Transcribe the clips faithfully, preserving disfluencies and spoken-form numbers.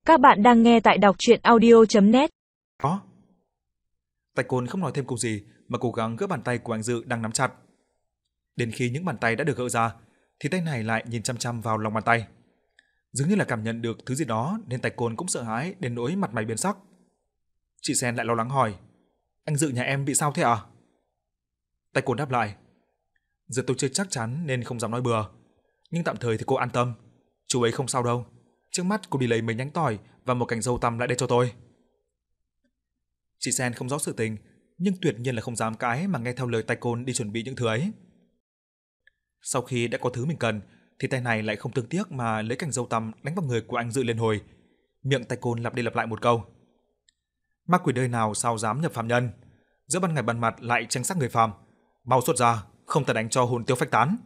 Các bạn đang nghe tại đọc truyện audio chấm net. Đó. Tài Côn không nói thêm câu gì mà cố gắng gỡ bàn tay của anh Dự đang nắm chặt. Đến khi những bàn tay đã được gỡ ra, thì tay này lại nhìn chăm chăm vào lòng bàn tay. Dường như là cảm nhận được thứ gì đó nên Tài Côn cũng sợ hãi đến nỗi mặt mày biến sắc. Chị Sen lại lo lắng hỏi: "Anh Dự nhà em bị sao thế à?" Tài Côn đáp lại: "Giờ tôi chưa chắc chắn nên không dám nói bừa, nhưng tạm thời thì cô an tâm, chú ấy không sao đâu. Trước mắt cô đi lấy mấy nhánh tỏi và một cành dâu tằm lại đây cho tôi." Chị Sen không rõ sự tình, nhưng tuyệt nhiên là không dám cãi mà nghe theo lời Tài Côn đi chuẩn bị những thứ ấy. Sau khi đã có thứ mình cần, thì tay này lại không thương tiếc mà lấy cành dâu tằm đánh vào người của anh Dự liên hồi. Miệng Tài Côn lặp đi lặp lại một câu: "Ma quỷ đời nào sao dám nhập phàm nhân, giữa ban ngày ban mặt lại tranh sắc người phàm, mau xuất ra, không ta đánh cho hồn tiêu phách tán."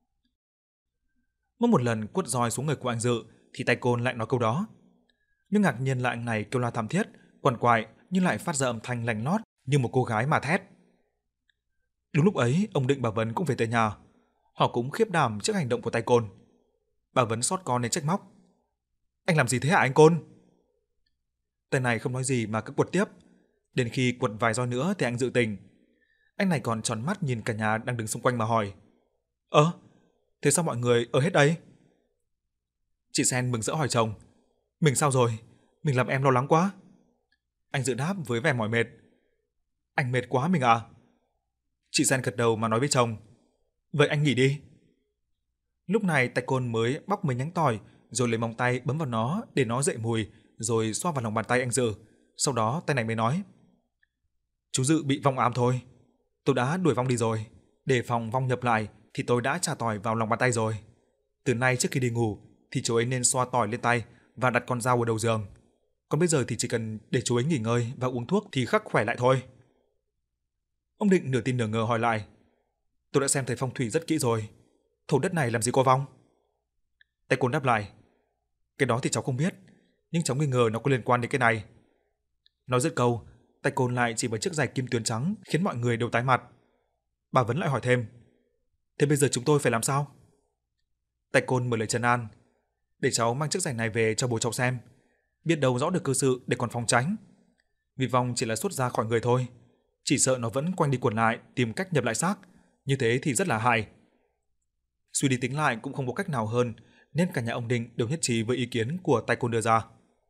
Mỗi một lần quất roi xuống người của anh Dự thì Tài Côn lại nói câu đó. Nhưng ngạc nhiên là anh này kêu la thảm thiết, quằn quại nhưng lại phát ra âm thanh lành lót như một cô gái mà thét. Đúng lúc ấy, ông Định bà Vấn cũng về tới nhà. Họ cũng khiếp đảm trước hành động của Tài Côn. Bà Vấn xót con nên trách móc: "Anh làm gì thế hả anh Côn?" Tay này không nói gì mà cứ quật tiếp. Đến khi quật vài roi nữa thì anh Dự tỉnh. Anh này còn tròn mắt nhìn cả nhà đang đứng xung quanh mà hỏi: "Ơ, thế sao mọi người ở hết đây?" Chị Sen mừng rỡ hỏi chồng: "Mình sao rồi? Mình làm em lo lắng quá." Anh Dự đáp với vẻ mỏi mệt: "Anh mệt quá mình à?" Chị Sen gật đầu mà nói với chồng: "Vậy anh nghỉ đi." Lúc này Tài Côn mới bóc mấy nhánh tỏi rồi lấy móng tay bấm vào nó để nó dậy mùi, rồi xoa vào lòng bàn tay anh Dự. Sau đó tay này mới nói: "Chú Dự bị vong ám thôi. Tôi đã đuổi vong đi rồi. Để phòng vong nhập lại thì tôi đã chà tỏi vào lòng bàn tay rồi. Từ nay trước khi đi ngủ thì chú ấy nên xoa tỏi lên tay và đặt con dao ở đầu giường. Còn bây giờ thì chỉ cần để chú ấy nghỉ ngơi và uống thuốc thì khắc khỏe lại thôi." Ông Định nửa tin nửa ngờ hỏi lại: "Tôi đã xem thầy phong thủy rất kỹ rồi. Thổ đất này làm gì có vong?" Tài Côn đáp lại: "Cái đó thì cháu không biết, nhưng cháu nghi ngờ nó có liên quan đến cái này." Nói dứt câu, Tài Côn lại chỉ vào chiếc giày kim tuyến trắng khiến mọi người đều tái mặt. Bà Vấn lại hỏi thêm: "Thế bây giờ chúng tôi phải làm sao?" Tài Côn mở lời trấn an: "Để cháu mang chiếc giày này về cho bố cháu xem, biết đâu rõ được cơ sự để còn phòng tránh. Vì vong chỉ là xuất ra khỏi người thôi, chỉ sợ nó vẫn quanh đi quẩn lại tìm cách nhập lại xác, như thế thì rất là hại." Suy đi tính lại cũng không có cách nào hơn, nên cả nhà ông Định đều nhất trí với ý kiến của Tài Côn đưa ra.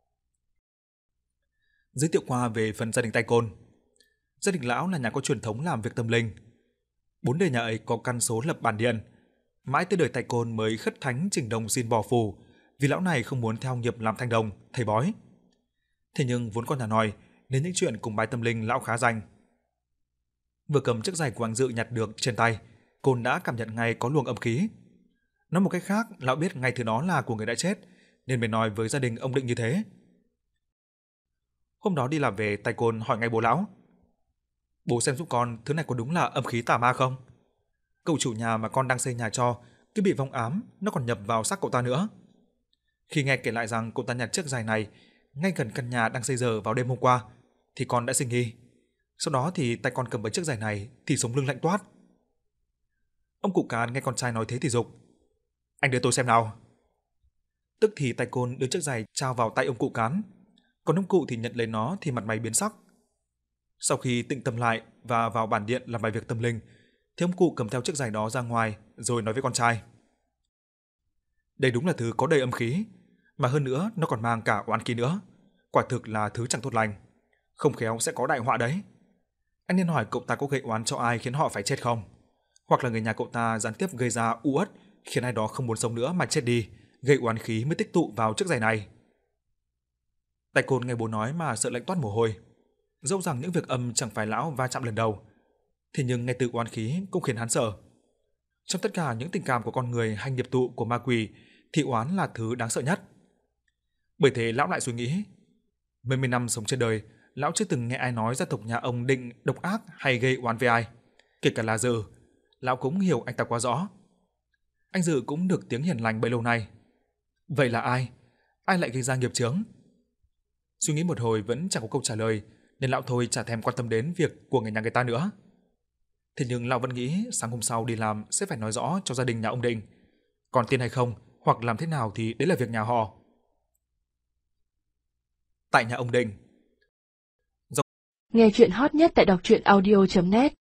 Giới thiệu qua về phần gia đình Tài Côn. Gia đình lão là nhà có truyền thống làm việc tâm linh. Bốn đời nhà ấy có căn số lập bản điện. Mãi tới đời Tài Côn mới khất thánh chỉnh đồng xin bỏ phù, vì lão này không muốn theo nghiệp làm thanh đồng, thầy bói. Thế nhưng vốn con nhà nòi nên những chuyện cùng bái tâm linh lão khá rành. Vừa cầm chiếc giày của anh Dự nhặt được trên tay, Côn đã cảm nhận ngay có luồng âm khí. Nói một cách khác, lão biết ngay thứ đó là của người đã chết, nên mới nói với gia đình ông Định như thế. Hôm đó đi làm về, Tài Côn hỏi ngay bố lão: "Bố xem giúp con thứ này có đúng là âm khí tà ma không? Cậu chủ nhà mà con đang xây nhà cho cứ bị vong ám, nó còn nhập vào xác cậu ta nữa." Khi nghe kể lại rằng cậu ta nhặt chiếc giày này ngay gần căn nhà đang xây dở vào đêm hôm qua, thì con đã sinh nghi. Sau đó thì tay con cầm với chiếc giày này thì sống lưng lạnh toát. Ông cụ Cán nghe con trai nói thế thì giục: "Anh đưa tôi xem nào." Tức thì Tài Côn đưa chiếc giày trao vào tay ông cụ Cán, còn ông cụ thì nhận lấy nó thì mặt mày biến sắc. Sau khi tĩnh tâm lại và vào bản điện làm bài việc tâm linh, thì ông cụ cầm theo chiếc giày đó ra ngoài rồi nói với con trai: "Đây đúng là thứ có đầy âm khí, mà hơn nữa nó còn mang cả oán khí nữa. Quả thực là thứ chẳng tốt lành, không khéo sẽ có đại họa đấy. Anh nên hỏi cậu ta có gây oán cho ai khiến họ phải chết không? Hoặc là người nhà cậu ta gián tiếp gây ra u uất khiến ai đó không muốn sống nữa mà chết đi, gây oán khí mới tích tụ vào chiếc giày này." Tài Côn nghe bố nói mà sợ lạnh toát mồ hôi. Dẫu rằng những việc âm chẳng phải lão va chạm lần đầu, thế nhưng nghe từ oán khí cũng khiến hắn sợ. Trong tất cả những tình cảm của con người hay nghiệp tụ của ma quỷ thì oán là thứ đáng sợ nhất. Bởi thế lão lại suy nghĩ, mấy mươi năm sống trên đời, lão chưa từng nghe ai nói gia tộc nhà ông Định độc ác hay gây oán với ai. Kể cả là Dự, lão cũng hiểu anh ta quá rõ. Anh Dự cũng được tiếng hiền lành bấy lâu nay. Vậy là ai? Ai lại gây ra nghiệp chướng? Suy nghĩ một hồi vẫn chẳng có câu trả lời, nên lão thôi chả thèm quan tâm đến việc của người nhà người ta nữa. Thế nhưng lão vẫn nghĩ sáng hôm sau đi làm sẽ phải nói rõ cho gia đình nhà ông Định. Còn tin hay không, hoặc làm thế nào thì đấy là việc nhà họ. tại nhà ông Định. Nghe chuyện hot nhất tại đọc truyện audio chấm net